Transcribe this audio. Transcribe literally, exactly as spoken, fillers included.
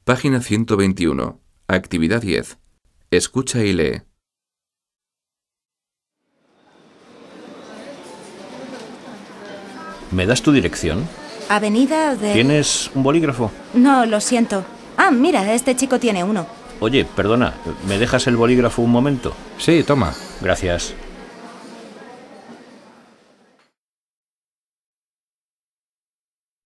Página ciento veintiuno. Actividad diez. Escucha y lee. ¿Me das tu dirección? Avenida de... ¿Tienes un bolígrafo? No, lo siento. Ah, mira, este chico tiene uno. Oye, perdona, ¿me dejas el bolígrafo un momento? Sí, toma. Gracias.